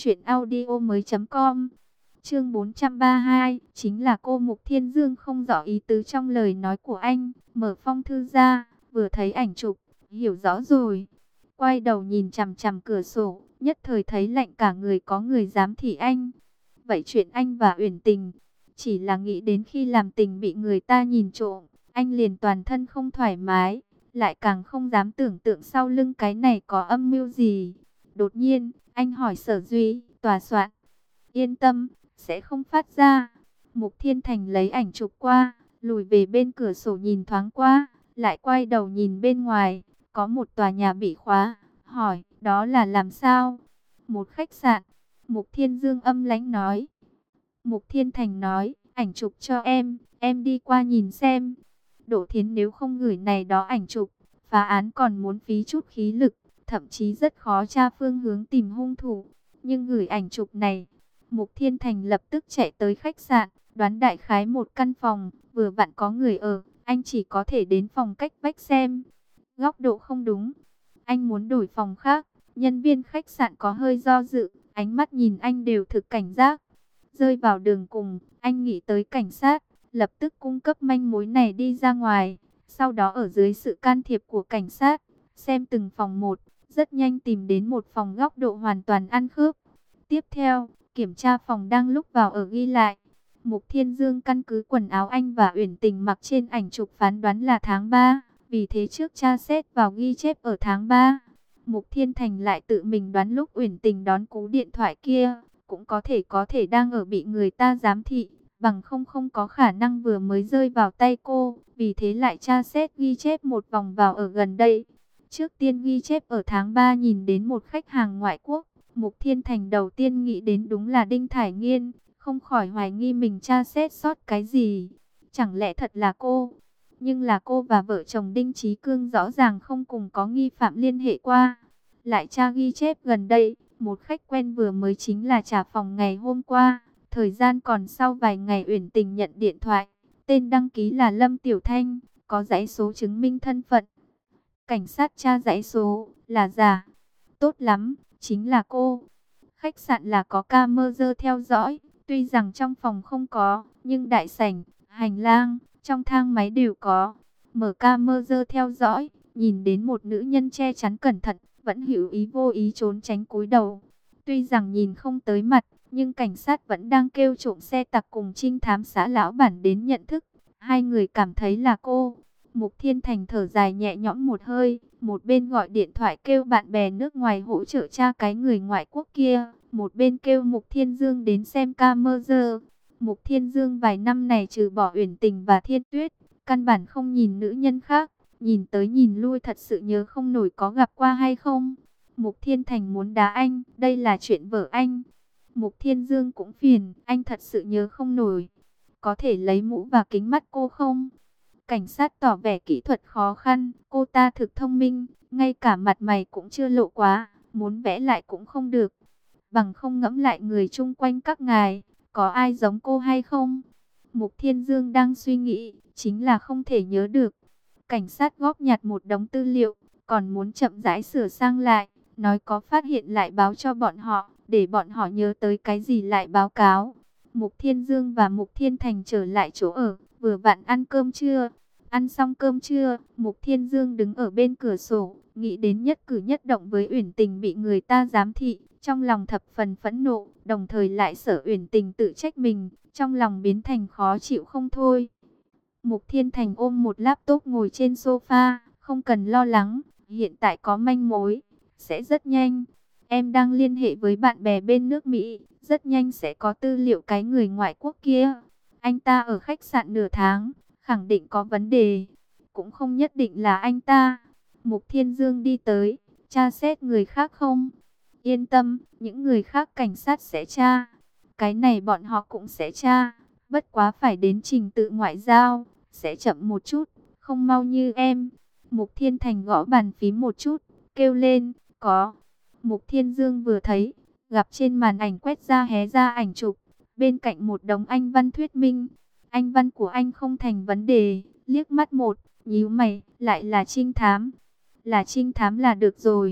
Speaker 1: truyệnaudiomoi.com. Chương 432, chính là cô. Mục Thiên Dương không rõ ý tứ trong lời nói của anh, mở phong thư ra, vừa thấy ảnh chụp, hiểu rõ rồi. Quay đầu nhìn chằm chằm cửa sổ, nhất thời thấy lạnh cả người, có người dám thị anh. Vậy chuyện anh và Uyển Tình, chỉ là nghĩ đến khi làm tình bị người ta nhìn trộm, anh liền toàn thân không thoải mái, lại càng không dám tưởng tượng sau lưng cái này có âm mưu gì. Đột nhiên, anh hỏi Sở Duy, tòa soạn, yên tâm, sẽ không phát ra. Mục Thiên Thành lấy ảnh chụp qua, lùi về bên cửa sổ nhìn thoáng qua, lại quay đầu nhìn bên ngoài, có một tòa nhà bị khóa, hỏi, đó là làm sao? Một khách sạn. Mục Thiên Dương âm lãnh nói. Mục Thiên Thành nói, ảnh chụp cho em đi qua nhìn xem. Đỗ Thiến nếu không gửi này đó ảnh chụp, phá án còn muốn phí chút khí lực, thậm chí rất khó tra phương hướng tìm hung thủ. Nhưng gửi ảnh chụp này, Mục Thiên Thành lập tức chạy tới khách sạn, đoán đại khái một căn phòng, vừa vặn có người ở, anh chỉ có thể đến phòng cách vách xem. Góc độ không đúng, anh muốn đổi phòng khác. Nhân viên khách sạn có hơi do dự, ánh mắt nhìn anh đều thực cảnh giác. Rơi vào đường cùng, anh nghĩ tới cảnh sát, lập tức cung cấp manh mối này đi ra ngoài. Sau đó ở dưới sự can thiệp của cảnh sát, xem từng phòng một, rất nhanh tìm đến một phòng góc độ hoàn toàn ăn khớp. Tiếp theo, kiểm tra phòng đang lúc vào ở ghi lại. Mục Thiên Dương căn cứ quần áo anh và Uyển Tình mặc trên ảnh chụp phán đoán là tháng 3, vì thế trước tra xét vào ghi chép ở tháng 3. Mục Thiên Thành lại tự mình đoán lúc Uyển Tình đón cú điện thoại kia, cũng có thể đang ở bị người ta giám thị, bằng không có khả năng vừa mới rơi vào tay cô, vì thế lại tra xét ghi chép một vòng vào ở gần đây. Trước tiên ghi chép ở tháng 3 nhìn đến một khách hàng ngoại quốc, Mục Thiên Thành đầu tiên nghĩ đến đúng là Đinh Thải Nghiên, không khỏi hoài nghi mình tra xét sót cái gì. Chẳng lẽ thật là cô? Nhưng là cô và vợ chồng Đinh Chí Cương rõ ràng không cùng có nghi phạm liên hệ qua. Lại tra ghi chép gần đây, một khách quen vừa mới chính là trả phòng ngày hôm qua. Thời gian còn sau vài ngày Uyển Tình nhận điện thoại. Tên đăng ký là Lâm Tiểu Thanh, có dãy số chứng minh thân phận. Cảnh sát tra dãy số, là giả. Tốt lắm, chính là cô. Khách sạn là có camera theo dõi, tuy rằng trong phòng không có, nhưng đại sảnh, hành lang, trong thang máy đều có. Mở camera theo dõi, nhìn đến một nữ nhân che chắn cẩn thận, vẫn hữu ý vô ý trốn tránh cúi đầu. Tuy rằng nhìn không tới mặt, nhưng cảnh sát vẫn đang kêu trộm xe tặc cùng trinh thám xã lão bản đến nhận thức. Hai người cảm thấy là cô. Mục Thiên Thành thở dài nhẹ nhõm một hơi, một bên gọi điện thoại kêu bạn bè nước ngoài hỗ trợ tra cái người ngoại quốc kia, một bên kêu Mục Thiên Dương đến xem camera. Mục Thiên Dương vài năm này trừ bỏ Uyển Tình và Thiên Tuyết, căn bản không nhìn nữ nhân khác, nhìn tới nhìn lui thật sự nhớ không nổi có gặp qua hay không. Mục Thiên Thành muốn đá anh, đây là chuyện vợ anh. Mục Thiên Dương cũng phiền, anh thật sự nhớ không nổi. Có thể lấy mũ và kính mắt cô không? Cảnh sát tỏ vẻ kỹ thuật khó khăn, cô ta thực thông minh, ngay cả mặt mày cũng chưa lộ quá, muốn vẽ lại cũng không được. Bằng không ngẫm lại người chung quanh các ngài, có ai giống cô hay không? Mục Thiên Dương đang suy nghĩ, chính là không thể nhớ được. Cảnh sát góp nhặt một đống tư liệu, còn muốn chậm rãi sửa sang lại, nói có phát hiện lại báo cho bọn họ, để bọn họ nhớ tới cái gì lại báo cáo. Mục Thiên Dương và Mục Thiên Thành trở lại chỗ ở, vừa vặn ăn cơm trưa. Ăn xong cơm trưa, Mục Thiên Dương đứng ở bên cửa sổ, nghĩ đến nhất cử nhất động với Uyển Tình bị người ta giám thị, trong lòng thập phần phẫn nộ, đồng thời lại sợ Uyển Tình tự trách mình, trong lòng biến thành khó chịu không thôi. Mục Thiên Thành ôm một laptop ngồi trên sofa, không cần lo lắng, hiện tại có manh mối, sẽ rất nhanh. Em đang liên hệ với bạn bè bên nước Mỹ, rất nhanh sẽ có tư liệu cái người ngoại quốc kia. Anh ta ở khách sạn nửa tháng, khẳng định có vấn đề, cũng không nhất định là anh ta. Mục Thiên Dương đi tới, tra xét người khác không? Yên tâm, những người khác cảnh sát sẽ tra. Cái này bọn họ cũng sẽ tra, bất quá phải đến trình tự ngoại giao, sẽ chậm một chút, không mau như em. Mục Thiên Thành gõ bàn phím một chút, kêu lên, có. Mục Thiên Dương vừa thấy, gặp trên màn ảnh quét ra hé ra ảnh chụp, bên cạnh một đống anh văn thuyết minh. Anh văn của anh không thành vấn đề, liếc mắt một, nhíu mày, lại là trinh thám. Là trinh thám là được rồi.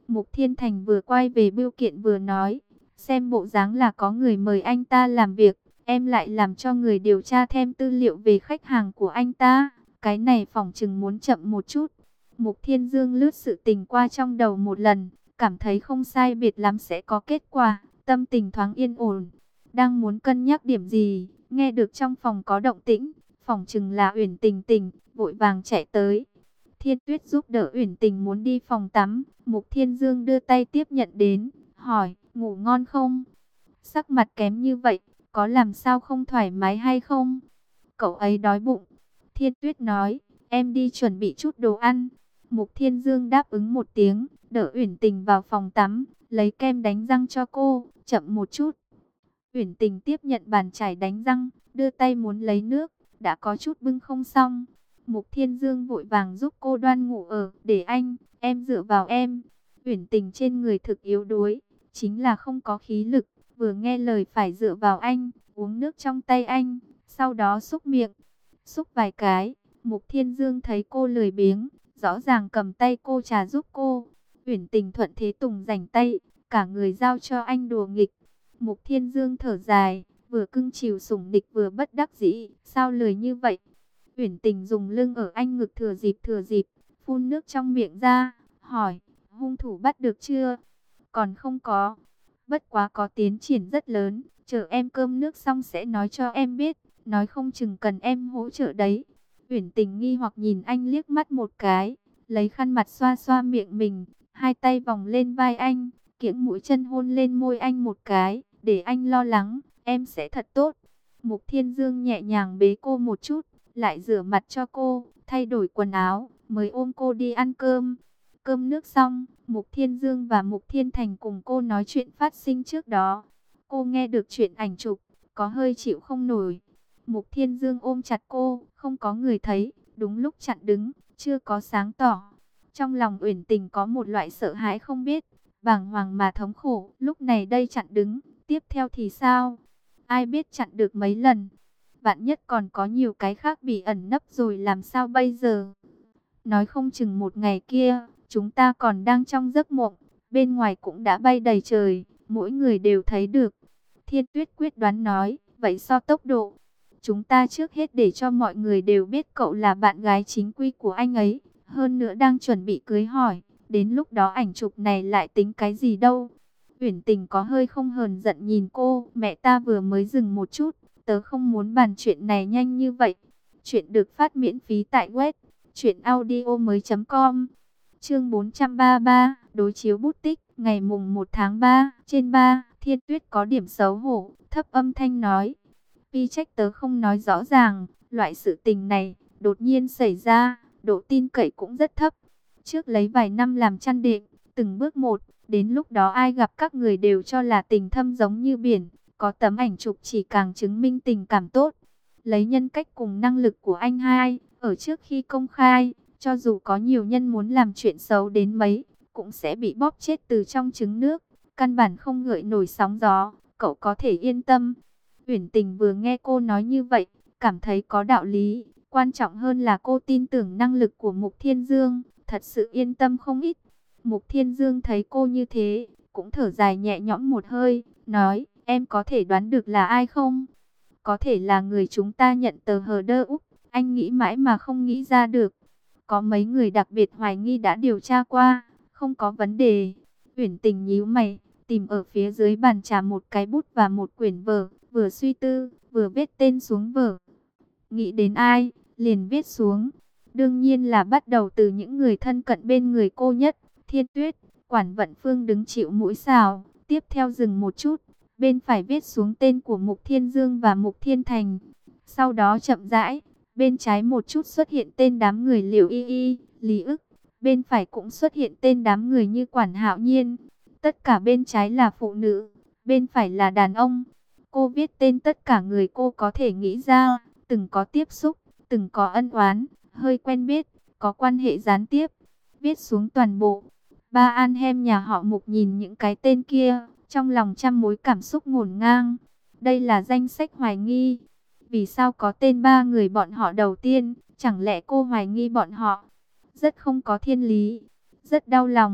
Speaker 1: Mục Thiên Thành vừa quay về bưu kiện vừa nói, xem bộ dáng là có người mời anh ta làm việc, em lại làm cho người điều tra thêm tư liệu về khách hàng của anh ta. Cái này phỏng chừng muốn chậm một chút. Mục Thiên Dương lướt sự tình qua trong đầu một lần, cảm thấy không sai biệt lắm sẽ có kết quả, tâm tình thoáng yên ổn. Đang muốn cân nhắc điểm gì, nghe được trong phòng có động tĩnh, phỏng chừng là Uyển Tình Tình, vội vàng chạy tới. Thiên Tuyết giúp đỡ Uyển Tình muốn đi phòng tắm, Mục Thiên Dương đưa tay tiếp nhận đến, hỏi, ngủ ngon không? Sắc mặt kém như vậy, có làm sao không thoải mái hay không? Cậu ấy đói bụng. Thiên Tuyết nói, em đi chuẩn bị chút đồ ăn. Mục Thiên Dương đáp ứng một tiếng, đỡ Uyển Tình vào phòng tắm, lấy kem đánh răng cho cô, chậm một chút. Uyển Tình tiếp nhận bàn chải đánh răng, đưa tay muốn lấy nước, đã có chút bưng không xong. Mục Thiên Dương vội vàng giúp cô đoan ngủ ở, để anh, em dựa vào em. Uyển Tình trên người thực yếu đuối, chính là không có khí lực, vừa nghe lời phải dựa vào anh, uống nước trong tay anh, sau đó xúc miệng. Xúc vài cái, Mục Thiên Dương thấy cô lười biếng, rõ ràng cầm tay cô trà giúp cô. Uyển Tình thuận thế tùng rảnh tay, cả người giao cho anh đùa nghịch. Mục Thiên Dương thở dài, vừa cưng chiều sủng nịch vừa bất đắc dĩ, sao lười như vậy? Uyển Tình dùng lưng ở anh ngực thừa dịp, phun nước trong miệng ra, hỏi, hung thủ bắt được chưa? Còn không có, bất quá có tiến triển rất lớn, chờ em cơm nước xong sẽ nói cho em biết, nói không chừng cần em hỗ trợ đấy. Uyển Tình nghi hoặc nhìn anh liếc mắt một cái, lấy khăn mặt xoa xoa miệng mình, hai tay vòng lên vai anh, kiễng mũi chân hôn lên môi anh một cái, để anh lo lắng, em sẽ thật tốt. Mục Thiên Dương nhẹ nhàng bế cô một chút, lại rửa mặt cho cô, thay đổi quần áo, mới ôm cô đi ăn cơm. Cơm nước xong, Mục Thiên Dương và Mục Thiên Thành cùng cô nói chuyện phát sinh trước đó. Cô nghe được chuyện ảnh chụp, có hơi chịu không nổi. Mục Thiên Dương ôm chặt cô, không có người thấy, đúng lúc chặn đứng, chưa có sáng tỏ. Trong lòng Uyển Tình có một loại sợ hãi không biết, bàng hoàng mà thống khổ. Lúc này đây chặn đứng, tiếp theo thì sao? Ai biết chặn được mấy lần? Vạn nhất còn có nhiều cái khác bị ẩn nấp rồi làm sao bây giờ? Nói không chừng một ngày kia, chúng ta còn đang trong giấc mộng, bên ngoài cũng đã bay đầy trời, mỗi người đều thấy được. Thiên Tuyết quyết đoán nói, vậy so tốc độ, chúng ta trước hết để cho mọi người đều biết cậu là bạn gái chính quy của anh ấy, hơn nữa đang chuẩn bị cưới hỏi, đến lúc đó ảnh chụp này lại tính cái gì đâu. Uyển Tình có hơi không hờn giận nhìn cô, mẹ ta vừa mới dừng một chút, tớ không muốn bàn chuyện này nhanh như vậy. Chuyện được phát miễn phí tại web truyệnaudiomoi.com. Chương 433, đối chiếu bút tích, ngày mùng 1 tháng 3, trên 3, Thiên Tuyết có điểm xấu hổ, thấp âm thanh nói: "Pi trách tớ không nói rõ ràng, loại sự tình này đột nhiên xảy ra, độ tin cậy cũng rất thấp. Trước lấy vài năm làm chăn đệm, từng bước một, đến lúc đó ai gặp các người đều cho là tình thâm giống như biển, có tấm ảnh chụp chỉ càng chứng minh tình cảm tốt. Lấy nhân cách cùng năng lực của anh hai, ở trước khi công khai, cho dù có nhiều nhân muốn làm chuyện xấu đến mấy, cũng sẽ bị bóp chết từ trong trứng nước, căn bản không gợi nổi sóng gió, cậu có thể yên tâm." Uyển Tình vừa nghe cô nói như vậy, cảm thấy có đạo lý, quan trọng hơn là cô tin tưởng năng lực của Mục Thiên Dương, thật sự yên tâm không ít. Mục Thiên Dương thấy cô như thế, cũng thở dài nhẹ nhõm một hơi, nói: "Em có thể đoán được là ai không? Có thể là người chúng ta nhận tờ hờ đơ Úc, anh nghĩ mãi mà không nghĩ ra được. Có mấy người đặc biệt hoài nghi đã điều tra qua, không có vấn đề." Uyển Tình nhíu mày, tìm ở phía dưới bàn trà một cái bút và một quyển vở, vừa suy tư, vừa viết tên xuống vở. Nghĩ đến ai, liền viết xuống. Đương nhiên là bắt đầu từ những người thân cận bên người cô nhất. Thiên Tuyết, Quản Vận Phương đứng chịu mũi xào, tiếp theo dừng một chút, bên phải viết xuống tên của Mục Thiên Dương và Mục Thiên Thành. Sau đó chậm rãi, bên trái một chút xuất hiện tên đám người Liệu Y Y, Lý Ức, bên phải cũng xuất hiện tên đám người như Quản Hạo Nhiên. Tất cả bên trái là phụ nữ, bên phải là đàn ông. Cô viết tên tất cả người cô có thể nghĩ ra, từng có tiếp xúc, từng có ân oán, hơi quen biết, có quan hệ gián tiếp. Viết xuống toàn bộ. Ba An Hem nhà họ Mục nhìn những cái tên kia, trong lòng trăm mối cảm xúc ngổn ngang. Đây là danh sách hoài nghi. Vì sao có tên ba người bọn họ đầu tiên, chẳng lẽ cô hoài nghi bọn họ? Rất không có thiên lý, rất đau lòng.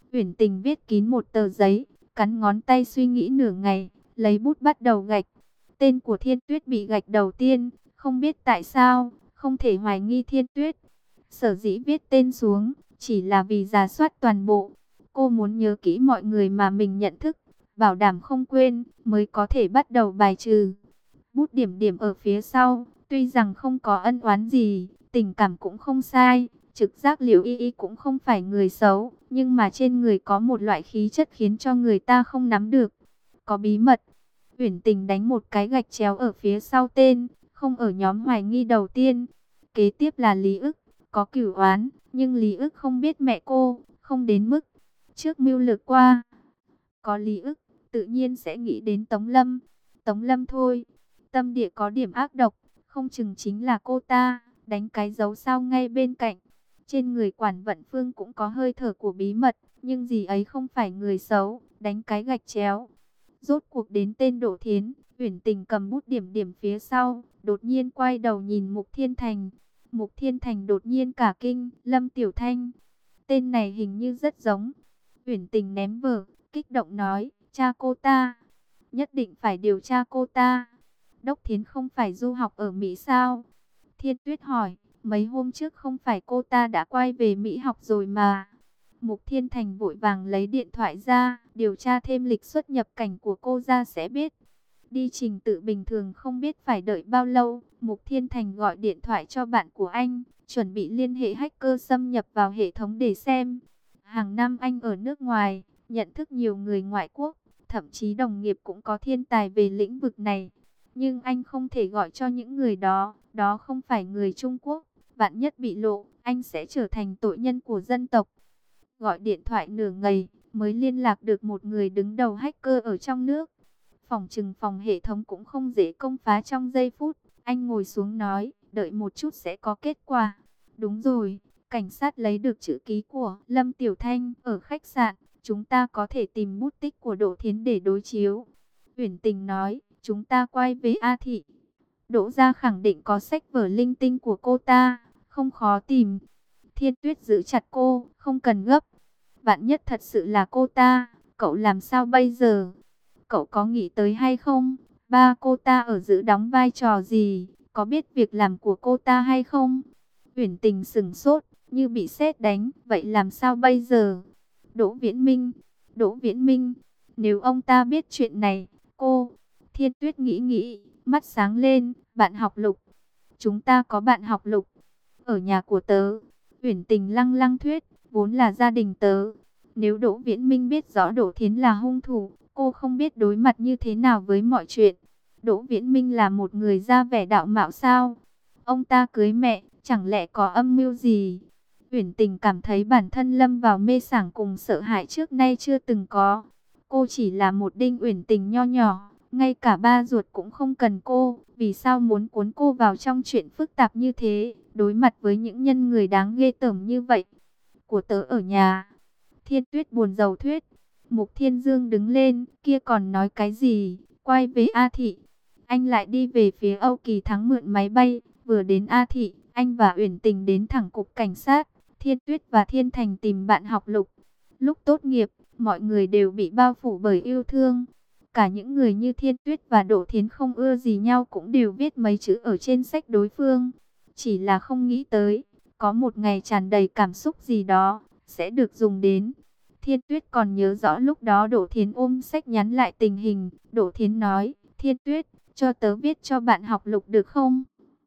Speaker 1: Uyển Tình viết kín một tờ giấy, cắn ngón tay suy nghĩ nửa ngày, lấy bút bắt đầu gạch. Tên của Thiên Tuyết bị gạch đầu tiên, không biết tại sao, không thể hoài nghi Thiên Tuyết. Sở dĩ viết tên xuống, chỉ là vì rà soát toàn bộ. Cô muốn nhớ kỹ mọi người mà mình nhận thức, bảo đảm không quên, mới có thể bắt đầu bài trừ. Bút điểm điểm ở phía sau, tuy rằng không có ân oán gì, tình cảm cũng không sai, trực giác Liễu Y Y cũng không phải người xấu, nhưng mà trên người có một loại khí chất khiến cho người ta không nắm được. Có bí mật. Uyển Tình đánh một cái gạch chéo ở phía sau tên, không ở nhóm hoài nghi đầu tiên. Kế tiếp là Lý Ức, có cửu oán, nhưng Lý Ức không biết mẹ cô, không đến mức trước mưu lược qua. Có Lý Ức, tự nhiên sẽ nghĩ đến Tống Lâm. Tống Lâm thôi, tâm địa có điểm ác độc, không chừng chính là cô ta, đánh cái dấu sao ngay bên cạnh. Trên người Quản Vận Phương cũng có hơi thở của bí mật, nhưng gì ấy không phải người xấu, đánh cái gạch chéo. Rốt cuộc đến tên Đỗ Thiến, Uyển Tình cầm bút điểm điểm phía sau, đột nhiên quay đầu nhìn Mục Thiên Thành. Mục Thiên Thành đột nhiên cả kinh, Lâm Tiểu Thanh. Tên này hình như rất giống. Uyển Tình ném vở, kích động nói, cha cô ta. Nhất định phải điều tra cô ta. Đốc Thiến không phải du học ở Mỹ sao? Thiên Tuyết hỏi, mấy hôm trước không phải cô ta đã quay về Mỹ học rồi mà. Mục Thiên Thành vội vàng lấy điện thoại ra, điều tra thêm lịch xuất nhập cảnh của cô ra sẽ biết. Đi trình tự bình thường không biết phải đợi bao lâu. Mục Thiên Thành gọi điện thoại cho bạn của anh, chuẩn bị liên hệ hacker xâm nhập vào hệ thống để xem. Hàng năm anh ở nước ngoài, nhận thức nhiều người ngoại quốc, thậm chí đồng nghiệp cũng có thiên tài về lĩnh vực này. Nhưng anh không thể gọi cho những người đó, đó không phải người Trung Quốc. Vạn nhất bị lộ, anh sẽ trở thành tội nhân của dân tộc. Gọi điện thoại nửa ngày, mới liên lạc được một người đứng đầu hacker ở trong nước. Phòng trừng phòng hệ thống cũng không dễ công phá trong giây phút. Anh ngồi xuống nói, đợi một chút sẽ có kết quả. Đúng rồi, cảnh sát lấy được chữ ký của Lâm Tiểu Thanh ở khách sạn. Chúng ta có thể tìm bút tích của Đỗ Thiến để đối chiếu. Uyển Tình nói, chúng ta quay về A Thị. Đỗ gia khẳng định có sách vở linh tinh của cô ta, không khó tìm. Thiên Tuyết giữ chặt cô, không cần gấp. Vạn nhất thật sự là cô ta, cậu làm sao bây giờ? Cậu có nghĩ tới hay không? Ba cô ta ở giữ đóng vai trò gì? Có biết việc làm của cô ta hay không? Uyển Tình sững sốt, như bị sét đánh. Vậy làm sao bây giờ? Đỗ Viễn Minh, Đỗ Viễn Minh, nếu ông ta biết chuyện này, cô... Thiên Tuyết nghĩ nghĩ, mắt sáng lên, bạn học Lục. Chúng ta có bạn học Lục. Ở nhà của tớ, Uyển Tình lăng lăng thuyết, vốn là gia đình tớ. Nếu Đỗ Viễn Minh biết rõ Đỗ Thiến là hung thủ, cô không biết đối mặt như thế nào với mọi chuyện. Đỗ Viễn Minh là một người ra vẻ đạo mạo sao? Ông ta cưới mẹ, chẳng lẽ có âm mưu gì? Uyển Tình cảm thấy bản thân lâm vào mê sảng cùng sợ hãi trước nay chưa từng có. Cô chỉ là một Đinh Uyển Tình nho nhỏ, ngay cả ba ruột cũng không cần cô. Vì sao muốn cuốn cô vào trong chuyện phức tạp như thế, đối mặt với những nhân người đáng ghê tởm như vậy? Của tớ ở nhà. Thiên Tuyết buồn rầu thuyết. Mục Thiên Dương đứng lên, kia còn nói cái gì? Quay về A Thị. Anh lại đi về phía Âu Kỳ Thắng mượn máy bay. Vừa đến A Thị, anh và Uyển Tình đến thẳng cục cảnh sát. Thiên Tuyết và Thiên Thành tìm bạn học Lục. Lúc tốt nghiệp, mọi người đều bị bao phủ bởi yêu thương. Cả những người như Thiên Tuyết và Đỗ Thiến không ưa gì nhau cũng đều viết mấy chữ ở trên sách đối phương. Chỉ là không nghĩ tới, có một ngày tràn đầy cảm xúc gì đó, sẽ được dùng đến. Thiên Tuyết còn nhớ rõ lúc đó Đỗ Thiến ôm sách nhắn lại tình hình. Đỗ Thiến nói, Thiên Tuyết, cho tớ viết cho bạn học Lục được không?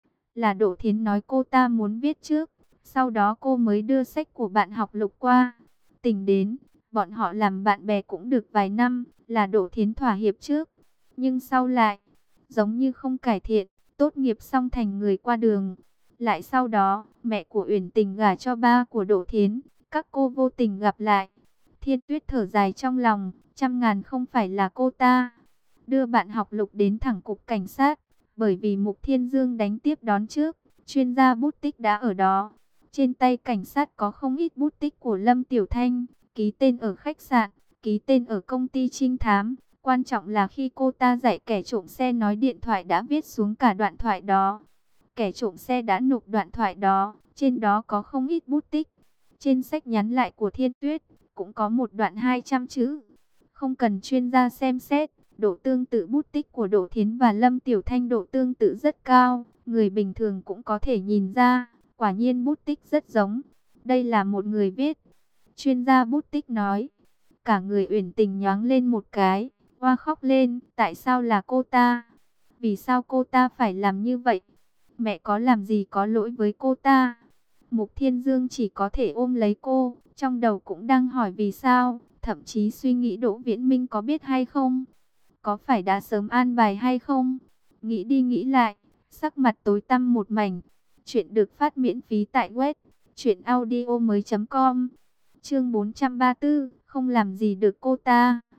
Speaker 1: Là Đỗ Thiến nói cô ta muốn viết trước, sau đó cô mới đưa sách của bạn học Lục qua. Tình đến, bọn họ làm bạn bè cũng được vài năm, là Đỗ Thiến thỏa hiệp trước. Nhưng sau lại, giống như không cải thiện, tốt nghiệp xong thành người qua đường. Lại sau đó, mẹ của Uyển Tình gả cho ba của Đỗ Thiến, các cô vô tình gặp lại. Thiên Tuyết thở dài trong lòng, trăm ngàn không phải là cô ta. Đưa bạn học Lục đến thẳng cục cảnh sát, bởi vì Mục Thiên Dương đánh tiếp đón trước, chuyên gia bút tích đã ở đó. Trên tay cảnh sát có không ít bút tích của Lâm Tiểu Thanh, ký tên ở khách sạn, ký tên ở công ty trinh thám. Quan trọng là khi cô ta dạy kẻ trộm xe nói điện thoại đã viết xuống cả đoạn thoại đó. Kẻ trộm xe đã nộp đoạn thoại đó, trên đó có không ít bút tích. Trên sách nhắn lại của Thiên Tuyết, cũng có một đoạn 200 chữ. Không cần chuyên gia xem xét, độ tương tự bút tích của Đỗ Thiến và Lâm Tiểu Thanh độ tương tự rất cao, người bình thường cũng có thể nhìn ra, quả nhiên bút tích rất giống. Đây là một người viết. Chuyên gia bút tích nói. Cả người Uyển Tình nhoáng lên một cái, oa khóc lên, tại sao là cô ta? Vì sao cô ta phải làm như vậy? Mẹ có làm gì có lỗi với cô ta? Mục Thiên Dương chỉ có thể ôm lấy cô, trong đầu cũng đang hỏi vì sao, thậm chí suy nghĩ Đỗ Viễn Minh có biết hay không? Có phải đã sớm an bài hay không? Nghĩ đi nghĩ lại, sắc mặt tối tăm một mảnh. Chuyện được phát miễn phí tại web truyệnaudiomoi.com. Chương 434, không làm gì được cô ta.